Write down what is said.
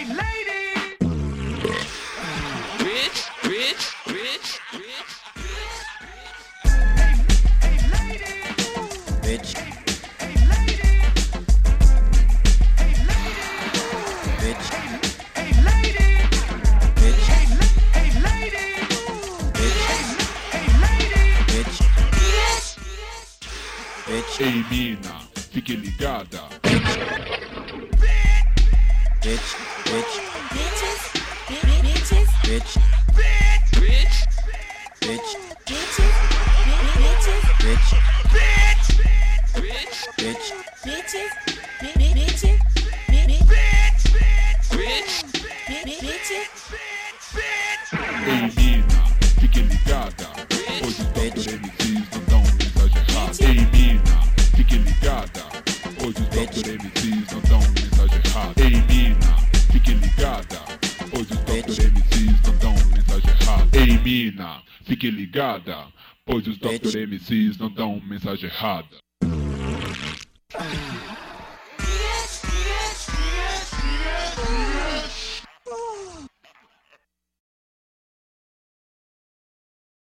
Ei mina, fique ligada. Bitch, bitch, Bitches, bitches, bitch, Bitch, bitch, bitches, bitches, bitch, bitch, bitch, bitches, bitches, bitches, Ei mina, fique ligada. Hoje os Dr. MCs não dão mensagem errada. Ei mina, fique ligada. Hoje os Dr. MCs não dão mensagem errada. Ei mina, fique ligada. Hoje os Dr. MCs não dão mensagem errada. Ei mina, fique ligada. Hoje os Dr. MCs não dão mensagem errada.